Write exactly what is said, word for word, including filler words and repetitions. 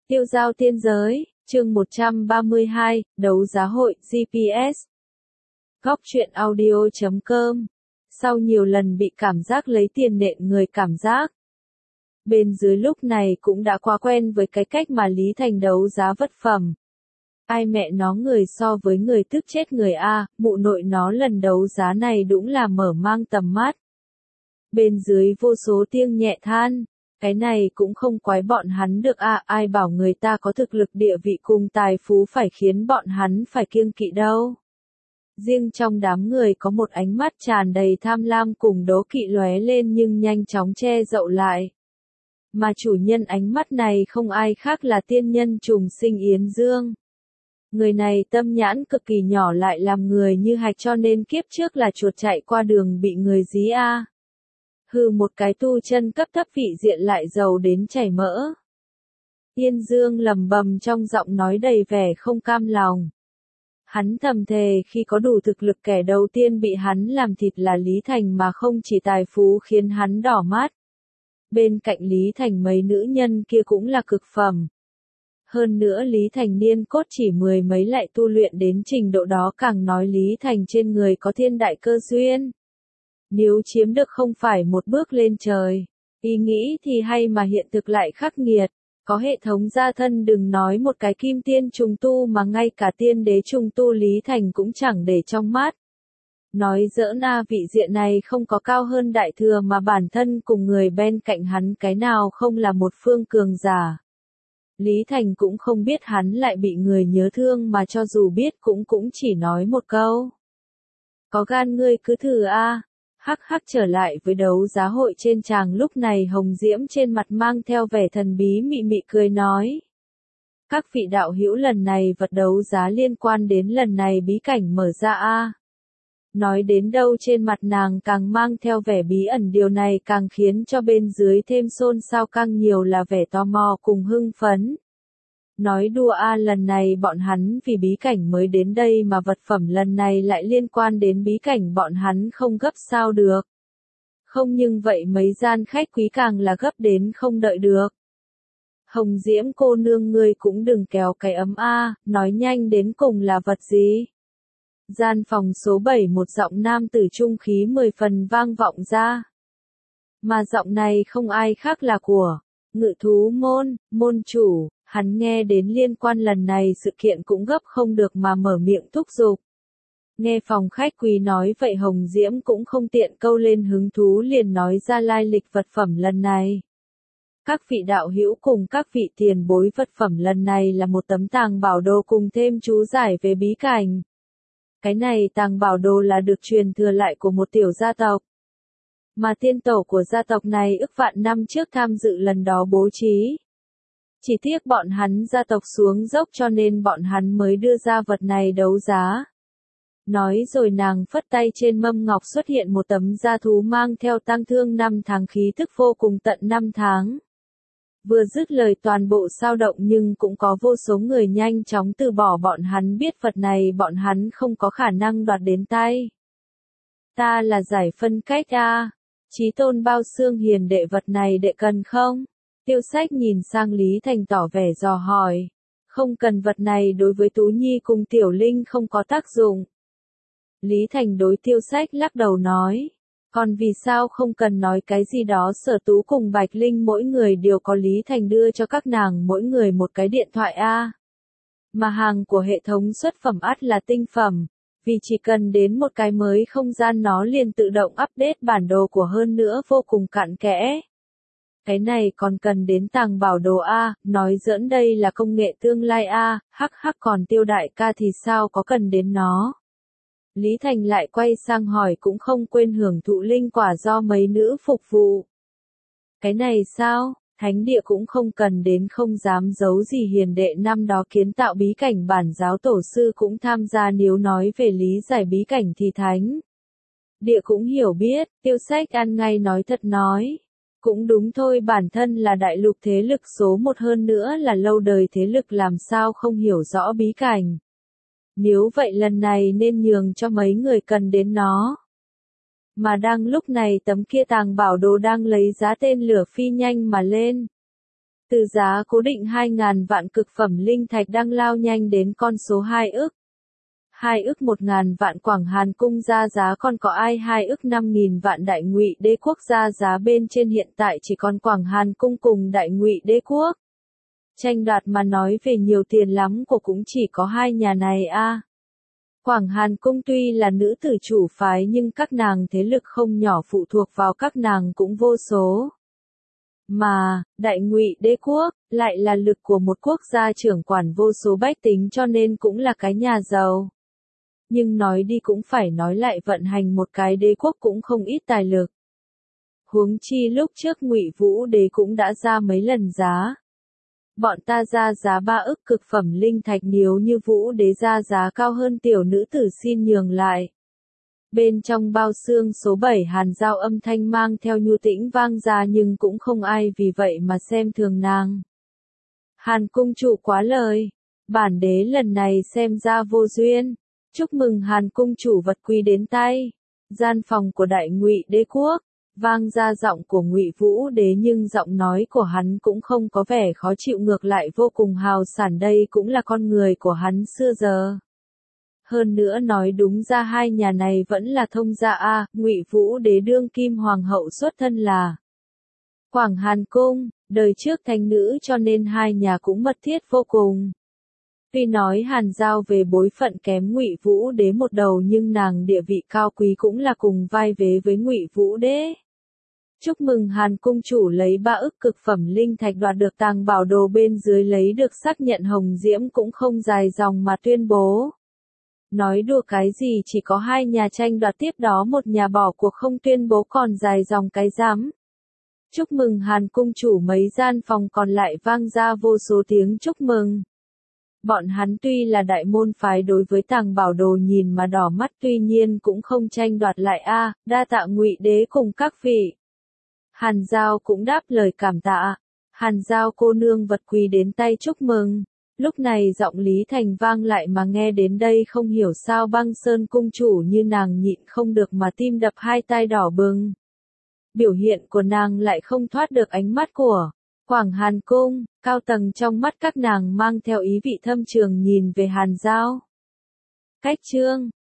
Tiêu giao tiên giới, chương một trăm ba mươi hai, đấu giá hội, giê pê ét. Góc truyện audio chấm com. Sau nhiều lần bị cảm giác lấy tiền nện người cảm giác. Bên dưới lúc này cũng đã quá quen với cái cách mà Lý Thành đấu giá vật phẩm. Ai mẹ nó người so với người tức chết người A, mụ nội nó lần đấu giá này đúng là mở mang tầm mắt. Bên dưới vô số tiếng nhẹ than. Cái này cũng không quái bọn hắn được à, ai bảo người ta có thực lực địa vị cùng tài phú phải khiến bọn hắn phải kiêng kỵ đâu. Riêng trong đám người có một ánh mắt tràn đầy tham lam cùng đố kỵ lóe lên nhưng nhanh chóng che dậu lại. Mà chủ nhân ánh mắt này không ai khác là tiên nhân trùng sinh Yến Dương. Người này tâm nhãn cực kỳ nhỏ lại làm người như hạch cho nên kiếp trước là chuột chạy qua đường bị người dí a. Hừ một cái tu chân cấp thấp vị diện lại giàu đến chảy mỡ. Yên Dương lầm bầm trong giọng nói đầy vẻ không cam lòng. Hắn thầm thề khi có đủ thực lực kẻ đầu tiên bị hắn làm thịt là Lý Thành mà không chỉ tài phú khiến hắn đỏ mắt. Bên cạnh Lý Thành mấy nữ nhân kia cũng là cực phẩm. Hơn nữa Lý Thành niên cốt chỉ mười mấy lại tu luyện đến trình độ đó càng nói Lý Thành trên người có thiên đại cơ duyên. Nếu chiếm được không phải một bước lên trời, ý nghĩ thì hay mà hiện thực lại khắc nghiệt, có hệ thống gia thân đừng nói một cái kim tiên trùng tu mà ngay cả tiên đế trùng tu Lý Thành cũng chẳng để trong mắt. Nói giỡn a vị diện này không có cao hơn đại thừa mà bản thân cùng người bên cạnh hắn cái nào không là một phương cường giả. Lý Thành cũng không biết hắn lại bị người nhớ thương mà cho dù biết cũng cũng chỉ nói một câu. Có gan ngươi cứ thử a. Hắc hắc trở lại với đấu giá hội trên tràng lúc này Hồng Diễm trên mặt mang theo vẻ thần bí mị mị cười nói. Các vị đạo hữu lần này vật đấu giá liên quan đến lần này bí cảnh mở ra a. Nói đến đâu trên mặt nàng càng mang theo vẻ bí ẩn điều này càng khiến cho bên dưới thêm xôn xao càng nhiều là vẻ tò mò cùng hưng phấn. Nói đùa a lần này bọn hắn vì bí cảnh mới đến đây mà vật phẩm lần này lại liên quan đến bí cảnh bọn hắn không gấp sao được. Không nhưng vậy mấy gian khách quý càng là gấp đến không đợi được. Hồng Diễm cô nương ngươi cũng đừng kéo cái ấm a, nói nhanh đến cùng là vật gì. Gian phòng số bảy một giọng nam tử trung khí mười phần vang vọng ra. Mà giọng này không ai khác là của Ngự thú môn, môn chủ. Hắn nghe đến liên quan lần này sự kiện cũng gấp không được mà mở miệng thúc giục. Nghe phòng khách quý nói vậy Hồng Diễm cũng không tiện câu lên hứng thú liền nói ra lai lịch vật phẩm lần này. Các vị đạo hữu cùng các vị tiền bối vật phẩm lần này là một tấm tàng bảo đồ cùng thêm chú giải về bí cảnh. Cái này tàng bảo đồ là được truyền thừa lại của một tiểu gia tộc. Mà tiên tổ của gia tộc này ức vạn năm trước tham dự lần đó bố trí. Chỉ tiếc bọn hắn gia tộc xuống dốc cho nên bọn hắn mới đưa ra vật này đấu giá. Nói rồi nàng phất tay trên mâm ngọc xuất hiện một tấm da thú mang theo tang thương năm tháng khí thức vô cùng tận năm tháng. Vừa dứt lời toàn bộ sao động nhưng cũng có vô số người nhanh chóng từ bỏ bọn hắn biết vật này bọn hắn không có khả năng đoạt đến tay. Ta là giải phân cách a, chí tôn bao xương hiền đệ vật này đệ cần không? Tiêu Sách nhìn sang Lý Thành tỏ vẻ dò hỏi. Không cần vật này đối với Tú Nhi cùng Tiểu Linh không có tác dụng. Lý Thành đối Tiêu Sách lắc đầu nói. Còn vì sao không cần nói cái gì đó Sở Tú cùng Bạch Linh mỗi người đều có Lý Thành đưa cho các nàng mỗi người một cái điện thoại a. Mà hàng của hệ thống xuất phẩm ắt là tinh phẩm. Vì chỉ cần đến một cái mới không gian nó liền tự động update bản đồ của hơn nữa vô cùng cặn kẽ. Cái này còn cần đến tàng bảo đồ A, nói giỡn đây là công nghệ tương lai A, hắc hắc còn Tiêu đại ca thì sao có cần đến nó. Lý Thành lại quay sang hỏi cũng không quên hưởng thụ linh quả do mấy nữ phục vụ. Cái này sao, thánh địa cũng không cần đến không dám giấu gì hiền đệ năm đó kiến tạo bí cảnh bản giáo tổ sư cũng tham gia nếu nói về lý giải bí cảnh thì thánh. Địa cũng hiểu biết, Tiêu Sách ăn ngay nói thật nói. Cũng đúng thôi bản thân là đại lục thế lực số một hơn nữa là lâu đời thế lực làm sao không hiểu rõ bí cảnh. Nếu vậy lần này nên nhường cho mấy người cần đến nó. Mà đang lúc này tấm kia tàng bảo đồ đang lấy giá tên lửa phi nhanh mà lên. Từ giá cố định hai nghìn vạn cực phẩm linh thạch đang lao nhanh đến con số hai ức. hai ức một nghìn vạn Quảng Hàn cung ra giá còn có ai hai ức năm nghìn vạn Đại Ngụy Đế quốc ra giá bên trên hiện tại chỉ còn Quảng Hàn cung cùng Đại Ngụy Đế quốc. Tranh đoạt mà nói về nhiều tiền lắm của cũng chỉ có hai nhà này a. À. Quảng Hàn cung tuy là nữ tử chủ phái nhưng các nàng thế lực không nhỏ phụ thuộc vào các nàng cũng vô số. Mà, Đại Ngụy Đế quốc, lại là lực của một quốc gia trưởng quản vô số bách tính cho nên cũng là cái nhà giàu. Nhưng nói đi cũng phải nói lại vận hành một cái đế quốc cũng không ít tài lực. Huống chi lúc trước Ngụy Vũ Đế cũng đã ra mấy lần giá. Bọn ta ra giá ba ức cực phẩm linh thạch nếu như Vũ Đế ra giá cao hơn tiểu nữ tử xin nhường lại. Bên trong bao xương số bảy Hàn Giao âm thanh mang theo nhu tĩnh vang ra nhưng cũng không ai vì vậy mà xem thường nàng. Hàn cung chủ quá lời. Bản đế lần này xem ra vô duyên. Chúc mừng Hàn cung chủ vật quý đến tay. Gian phòng của Đại Ngụy Đế quốc, vang ra giọng của Ngụy Vũ Đế nhưng giọng nói của hắn cũng không có vẻ khó chịu ngược lại vô cùng hào sảng đây cũng là con người của hắn xưa giờ. Hơn nữa nói đúng ra hai nhà này vẫn là thông gia a, Ngụy Vũ Đế đương kim hoàng hậu xuất thân là Quảng Hàn cung, đời trước thánh nữ cho nên hai nhà cũng mật thiết vô cùng. Tuy nói Hàn Giao về bối phận kém Ngụy Vũ Đế một đầu nhưng nàng địa vị cao quý cũng là cùng vai vế với Ngụy Vũ Đế. Chúc mừng Hàn cung chủ lấy ba ức cực phẩm linh thạch đoạt được tàng bảo đồ bên dưới lấy được xác nhận Hồng Diễm cũng không dài dòng mà tuyên bố. Nói đùa cái gì chỉ có hai nhà tranh đoạt tiếp đó một nhà bỏ cuộc không tuyên bố còn dài dòng cái rắm. Chúc mừng Hàn cung chủ mấy gian phòng còn lại vang ra vô số tiếng chúc mừng. Bọn hắn tuy là đại môn phái đối với tàng bảo đồ nhìn mà đỏ mắt tuy nhiên cũng không tranh đoạt lại a, à, đa tạ Ngụy Đế cùng các vị. Hàn Giao cũng đáp lời cảm tạ. Hàn Giao cô nương vật quý đến tay chúc mừng. Lúc này giọng Lý Thành vang lại mà nghe đến đây không hiểu sao Băng Sơn cung chủ như nàng nhịn không được mà tim đập hai tai đỏ bừng. Biểu hiện của nàng lại không thoát được ánh mắt của Quảng Hàn cung, cao tầng trong mắt các nàng mang theo ý vị thâm trường nhìn về Hàn Giao. Cách chương